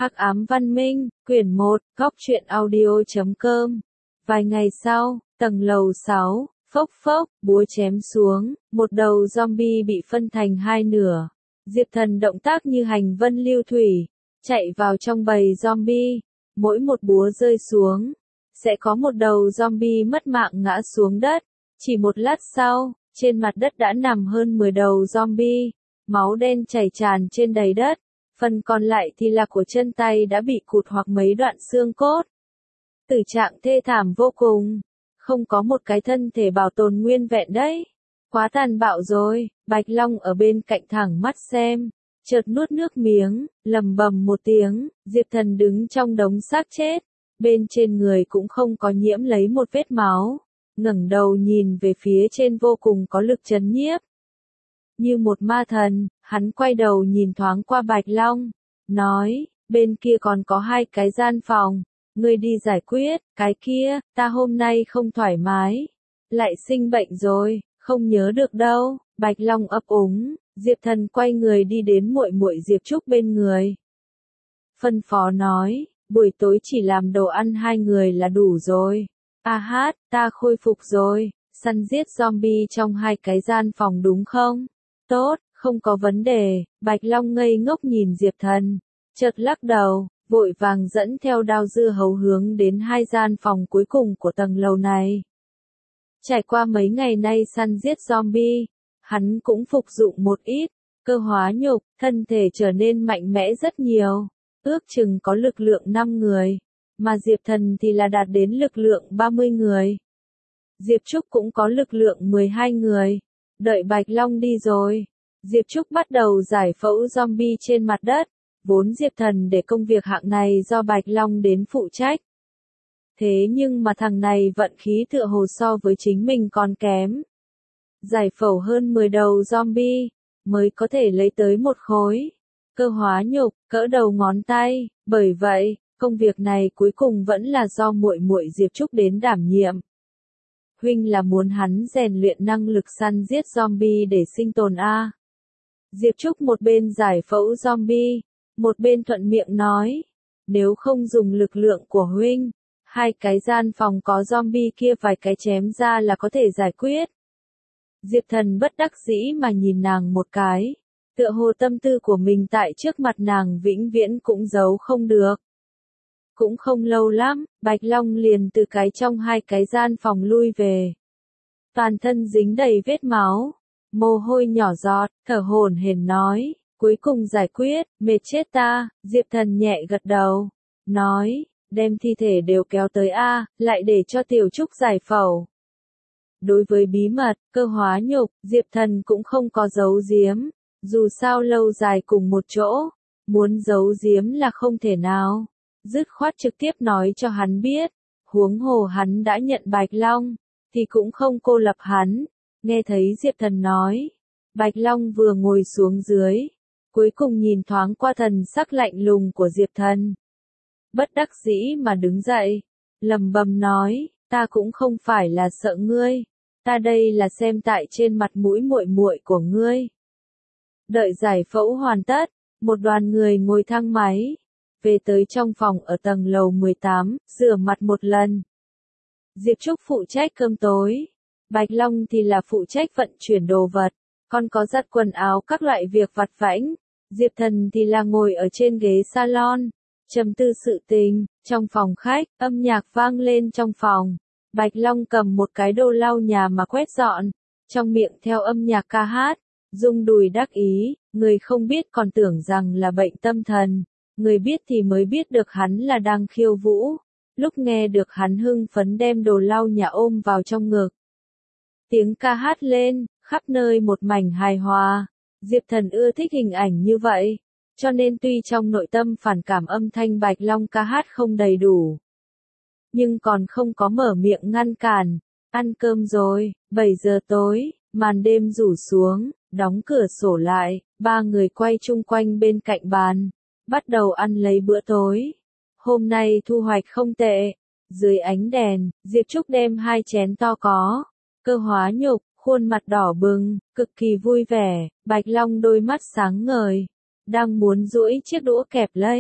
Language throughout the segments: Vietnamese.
Hắc ám văn minh, quyển 1, góc truyện audio.com. Vài ngày sau, tầng lầu 6, phốc phốc, búa chém xuống, một đầu zombie bị phân thành hai nửa. Diệp Thần động tác như hành vân lưu thủy, chạy vào trong bầy zombie, mỗi một búa rơi xuống, sẽ có một đầu zombie mất mạng ngã xuống đất. Chỉ một lát sau, trên mặt đất đã nằm hơn 10 đầu zombie, máu đen chảy tràn trên đầy đất. Phần còn lại thì là của chân tay đã bị cụt hoặc mấy đoạn xương cốt. Tử trạng thê thảm vô cùng, không có một cái thân thể bảo tồn nguyên vẹn đấy. Quá tàn bạo rồi, Bạch Long ở bên cạnh thẳng mắt xem, chợt nuốt nước miếng, lầm bầm một tiếng. Diệp Thần đứng trong đống xác chết, bên trên người cũng không có nhiễm lấy một vết máu, ngẩng đầu nhìn về phía trên vô cùng có lực chấn nhiếp. Như một ma thần, hắn quay đầu nhìn thoáng qua Bạch Long, nói, bên kia còn có hai cái gian phòng, ngươi đi giải quyết, cái kia, ta hôm nay không thoải mái, lại sinh bệnh rồi, không nhớ được đâu. Bạch Long ấp úng, Diệp Thần quay người đi đến muội muội Diệp Trúc bên người. Phân phó nói, buổi tối chỉ làm đồ ăn hai người là đủ rồi. A hát, ta khôi phục rồi, săn giết zombie trong hai cái gian phòng đúng không? Tốt, không có vấn đề. Bạch Long ngây ngốc nhìn Diệp Thần, chợt lắc đầu, vội vàng dẫn theo đao dưa hấu hướng đến hai gian phòng cuối cùng của tầng lầu này. Trải qua mấy ngày nay săn giết zombie, hắn cũng phục dụng một ít cơ hóa nhục, thân thể trở nên mạnh mẽ rất nhiều, ước chừng có lực lượng 5 người, mà Diệp Thần thì là đạt đến lực lượng 30 người. Diệp Trúc cũng có lực lượng 12 người. Đợi Bạch Long đi rồi, Diệp Trúc bắt đầu giải phẫu zombie trên mặt đất, vốn Diệp Thần để công việc hạng này do Bạch Long đến phụ trách. Thế nhưng mà thằng này vận khí tựa hồ so với chính mình còn kém. Giải phẫu hơn 10 đầu zombie, mới có thể lấy tới một khối cơ hóa nhục, cỡ đầu ngón tay, bởi vậy, công việc này cuối cùng vẫn là do muội muội Diệp Trúc đến đảm nhiệm. Huynh là muốn hắn rèn luyện năng lực săn giết zombie để sinh tồn a? Diệp Trúc một bên giải phẫu zombie, một bên thuận miệng nói, nếu không dùng lực lượng của huynh, hai cái gian phòng có zombie kia vài cái chém ra là có thể giải quyết. Diệp Thần bất đắc dĩ mà nhìn nàng một cái, tựa hồ tâm tư của mình tại trước mặt nàng vĩnh viễn cũng giấu không được. Cũng không lâu lắm, Bạch Long liền từ cái trong hai cái gian phòng lui về. Toàn thân dính đầy vết máu, mồ hôi nhỏ giọt, thở hổn hển nói, cuối cùng giải quyết, mệt chết ta. Diệp Thần nhẹ gật đầu, nói, đem thi thể đều kéo tới a, lại để cho Tiểu Trúc giải phẫu. Đối với bí mật, cơ hóa nhục, Diệp Thần cũng không có giấu giếm, dù sao lâu dài cùng một chỗ, muốn giấu giếm là không thể nào. Dứt khoát trực tiếp nói cho hắn biết, huống hồ hắn đã nhận Bạch Long, thì cũng không cô lập hắn. Nghe thấy Diệp Thần nói, Bạch Long vừa ngồi xuống dưới, cuối cùng nhìn thoáng qua thần sắc lạnh lùng của Diệp Thần. Bất đắc dĩ mà đứng dậy, lầm bầm nói, ta cũng không phải là sợ ngươi, ta đây là xem tại trên mặt mũi muội muội của ngươi. Đợi giải phẫu hoàn tất, một đoàn người ngồi thang máy về tới trong phòng ở tầng lầu 18, rửa mặt một lần. Diệp Trúc phụ trách cơm tối, Bạch Long thì là phụ trách vận chuyển đồ vật, còn có giặt quần áo các loại việc vặt vãnh. Diệp Thần thì là ngồi ở trên ghế salon, trầm tư sự tình. Trong phòng khách, âm nhạc vang lên trong phòng. Bạch Long cầm một cái đồ lau nhà mà quét dọn, trong miệng theo âm nhạc ca hát, rung đùi đắc ý, người không biết còn tưởng rằng là bệnh tâm thần. Người biết thì mới biết được hắn là đang khiêu vũ. Lúc nghe được hắn hưng phấn đem đồ lau nhà ôm vào trong ngực. Tiếng ca hát lên, khắp nơi một mảnh hài hòa. Diệp Thần ưa thích hình ảnh như vậy, cho nên tuy trong nội tâm phản cảm âm thanh Bạch Long ca hát không đầy đủ, nhưng còn không có mở miệng ngăn cản. Ăn cơm rồi, 7 giờ tối, màn đêm rủ xuống, đóng cửa sổ lại, ba người quay chung quanh bên cạnh bàn, bắt đầu ăn lấy bữa tối. Hôm nay thu hoạch không tệ. Dưới ánh đèn, Diệp Trúc đem hai chén to có cơ hóa nhục, khuôn mặt đỏ bừng, cực kỳ vui vẻ. Bạch Long đôi mắt sáng ngời, đang muốn duỗi chiếc đũa kẹp lấy,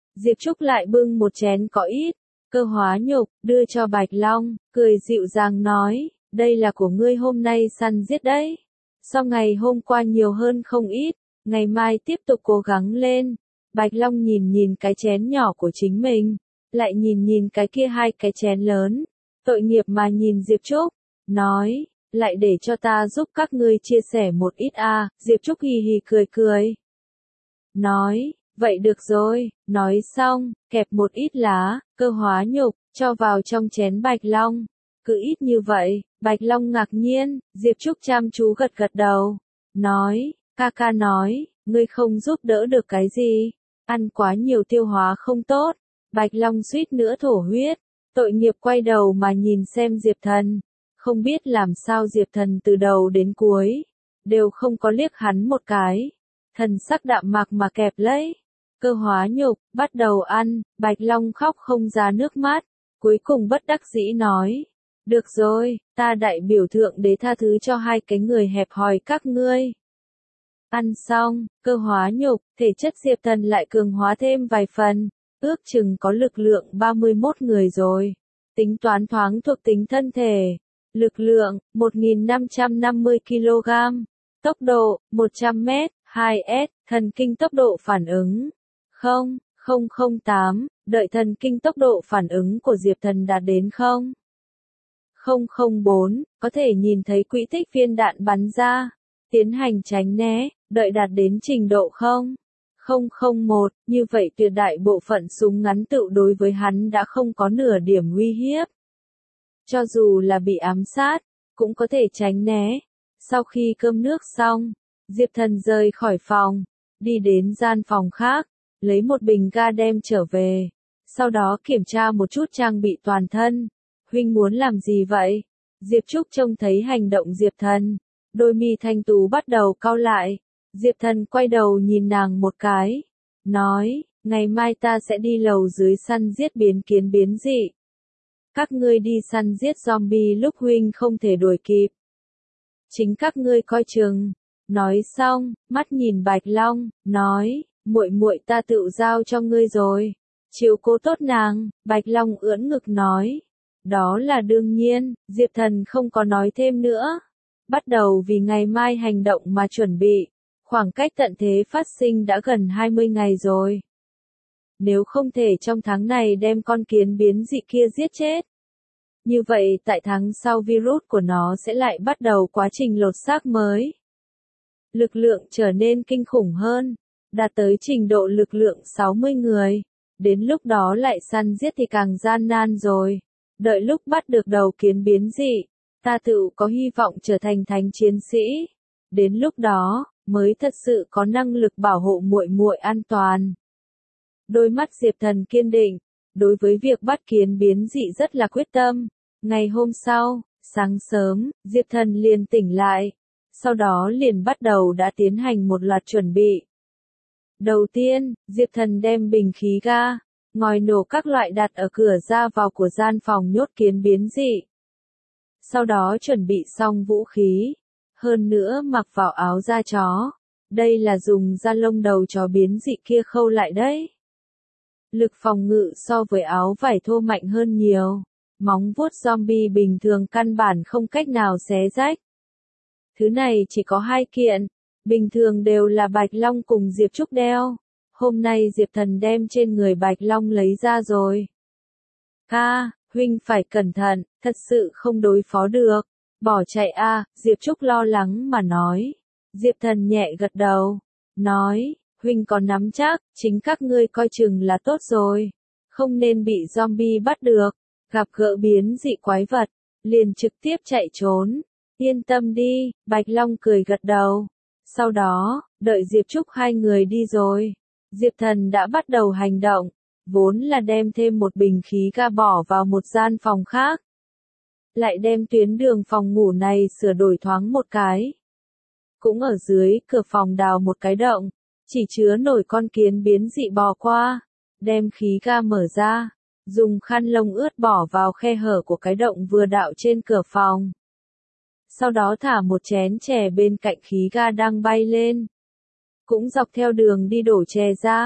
Diệp Trúc lại bưng một chén có ít cơ hóa nhục, đưa cho Bạch Long, cười dịu dàng nói, đây là của ngươi hôm nay săn giết đấy. Sau ngày hôm qua nhiều hơn không ít, ngày mai tiếp tục cố gắng lên. Bạch Long nhìn nhìn cái chén nhỏ của chính mình, lại nhìn nhìn cái kia hai cái chén lớn, tội nghiệp mà nhìn Diệp Trúc, nói, lại để cho ta giúp các ngươi chia sẻ một ít à, Diệp Trúc hì hì cười cười. Nói, vậy được rồi, nói xong, kẹp một ít lá, cơ hóa nhục, cho vào trong chén Bạch Long. Cứ ít như vậy, Bạch Long ngạc nhiên, Diệp Trúc chăm chú gật gật đầu, nói, ca nói, ngươi không giúp đỡ được cái gì, ăn quá nhiều tiêu hóa không tốt. Bạch Long suýt nữa thổ huyết, tội nghiệp quay đầu mà nhìn xem Diệp Thần, không biết làm sao Diệp Thần từ đầu đến cuối, đều không có liếc hắn một cái, thần sắc đạm mạc mà kẹp lấy cơ hóa nhục, bắt đầu ăn. Bạch Long khóc không ra nước mắt, cuối cùng bất đắc dĩ nói, được rồi, ta đại biểu thượng đế tha thứ cho hai cái người hẹp hòi các ngươi. Ăn xong, cơ hóa nhục, thể chất Diệp Thần lại cường hóa thêm vài phần, ước chừng có lực lượng 31 người rồi. Tính toán thoáng thuộc tính thân thể, lực lượng 1550 kg, tốc độ 100 m, 2s, thần kinh tốc độ phản ứng 0,008, đợi thần kinh tốc độ phản ứng của Diệp Thần đạt đến 0,004, có thể nhìn thấy quỹ tích viên đạn bắn ra, tiến hành tránh né, đợi đạt đến trình độ 0,001, như vậy tuyệt đại bộ phận súng ngắn tựu đối với hắn đã không có nửa điểm uy hiếp. Cho dù là bị ám sát, cũng có thể tránh né. Sau khi cơm nước xong, Diệp Thần rời khỏi phòng, đi đến gian phòng khác, lấy một bình ga đem trở về, sau đó kiểm tra một chút trang bị toàn thân. Huynh muốn làm gì vậy? Diệp Trúc trông thấy hành động Diệp Thần, đôi mi thanh tú bắt đầu cau lại. Diệp Thần quay đầu nhìn nàng một cái, nói, ngày mai ta sẽ đi lầu dưới săn giết biến kiến biến dị. Các ngươi đi săn giết zombie lúc huynh không thể đuổi kịp. Chính các ngươi coi chừng. Nói xong, mắt nhìn Bạch Long, nói, muội muội ta tự giao cho ngươi rồi. Chiếu cố tốt nàng. Bạch Long ưỡn ngực nói, đó là đương nhiên. Diệp Thần không có nói thêm nữa, bắt đầu vì ngày mai hành động mà chuẩn bị. Khoảng cách tận thế phát sinh đã gần 20 ngày rồi. Nếu không thể trong tháng này đem con kiến biến dị kia giết chết, như vậy tại tháng sau virus của nó sẽ lại bắt đầu quá trình lột xác mới. Lực lượng trở nên kinh khủng hơn, đạt tới trình độ lực lượng 60 người. Đến lúc đó lại săn giết thì càng gian nan rồi. Đợi lúc bắt được đầu kiến biến dị, ta tự có hy vọng trở thành thánh chiến sĩ. Đến lúc đó, mới thật sự có năng lực bảo hộ muội muội an toàn. Đôi mắt Diệp Thần kiên định, đối với việc bắt kiến biến dị rất là quyết tâm. Ngày hôm sau, sáng sớm, Diệp Thần liền tỉnh lại, sau đó liền bắt đầu đã tiến hành một loạt chuẩn bị. Đầu tiên, Diệp Thần đem bình khí ga, ngòi nổ các loại đặt ở cửa ra vào của gian phòng nhốt kiến biến dị. Sau đó chuẩn bị xong vũ khí, hơn nữa mặc vào áo da chó. Đây là dùng da lông đầu chó biến dị kia khâu lại đấy. Lực phòng ngự so với áo vải thô mạnh hơn nhiều. Móng vuốt zombie bình thường căn bản không cách nào xé rách. Thứ này chỉ có 2 kiện, bình thường đều là Bạch Long cùng Diệp Trúc đeo. Hôm nay Diệp Thần đem trên người Bạch Long lấy ra rồi. Huynh phải cẩn thận, thật sự không đối phó được. Bỏ chạy a, Diệp Trúc lo lắng mà nói. Diệp Thần nhẹ gật đầu, nói, huynh có nắm chắc, chính các ngươi coi chừng là tốt rồi. Không nên bị zombie bắt được, gặp gỡ biến dị quái vật, liền trực tiếp chạy trốn. Yên tâm đi, Bạch Long cười gật đầu. Sau đó, đợi Diệp Trúc hai người đi rồi, Diệp Thần đã bắt đầu hành động, vốn là đem thêm một bình khí ga bỏ vào một gian phòng khác. Lại đem tuyến đường phòng ngủ này sửa đổi thoáng một cái. Cũng ở dưới cửa phòng đào một cái động, chỉ chứa nổi con kiến biến dị bò qua, đem khí ga mở ra, dùng khăn lông ướt bỏ vào khe hở của cái động vừa đạo trên cửa phòng. Sau đó thả một chén chè bên cạnh khí ga đang bay lên. Cũng dọc theo đường đi đổ chè ra,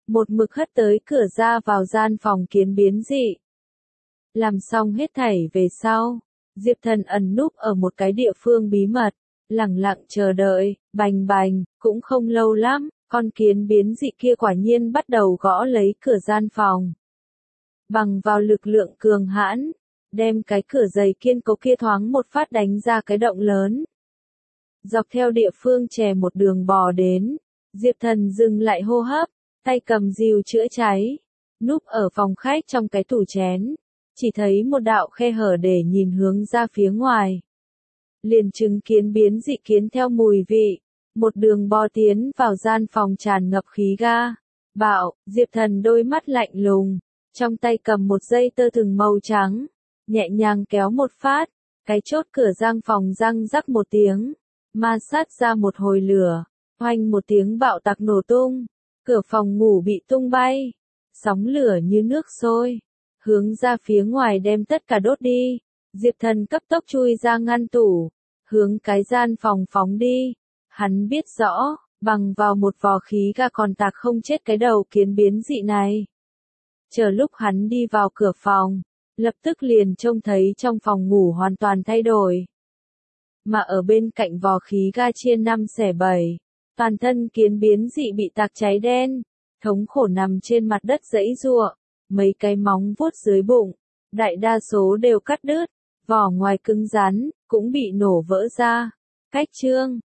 một mực hất tới cửa ra vào gian phòng kiến biến dị. Làm xong hết thảy về sau, Diệp Thần ẩn núp ở một cái địa phương bí mật, lẳng lặng chờ đợi, bành bành, cũng không lâu lắm, con kiến biến dị kia quả nhiên bắt đầu gõ lấy cửa gian phòng. Bằng vào lực lượng cường hãn, đem cái cửa dày kiên cố kia thoáng một phát đánh ra cái động lớn. Dọc theo địa phương chè một đường bò đến, Diệp Thần dừng lại hô hấp, tay cầm rìu chữa cháy, núp ở phòng khách trong cái tủ chén, chỉ thấy một đạo khe hở để nhìn hướng ra phía ngoài. Liền chứng kiến biến dị kiến theo mùi vị, một đường bò tiến vào gian phòng tràn ngập khí ga. Bạo, Diệp Thần đôi mắt lạnh lùng, trong tay cầm một dây tơ thừng màu trắng, nhẹ nhàng kéo một phát, cái chốt cửa gian phòng răng rắc một tiếng, ma sát ra một hồi lửa, oanh một tiếng bạo tạc nổ tung, cửa phòng ngủ bị tung bay, sóng lửa như nước sôi, hướng ra phía ngoài đem tất cả đốt đi. Diệp Thần cấp tốc chui ra ngăn tủ, hướng cái gian phòng phóng đi. Hắn biết rõ, bằng vào một vò khí ga còn tạc không chết cái đầu kiến biến dị này. Chờ lúc hắn đi vào cửa phòng, lập tức liền trông thấy trong phòng ngủ hoàn toàn thay đổi. Mà ở bên cạnh vò khí ga chia 5 xẻ 7, toàn thân kiến biến dị bị tạc cháy đen, thống khổ nằm trên mặt đất giãy giụa, mấy cái móng vuốt dưới bụng, đại đa số đều cắt đứt, vỏ ngoài cứng rắn, cũng bị nổ vỡ ra. Cách chương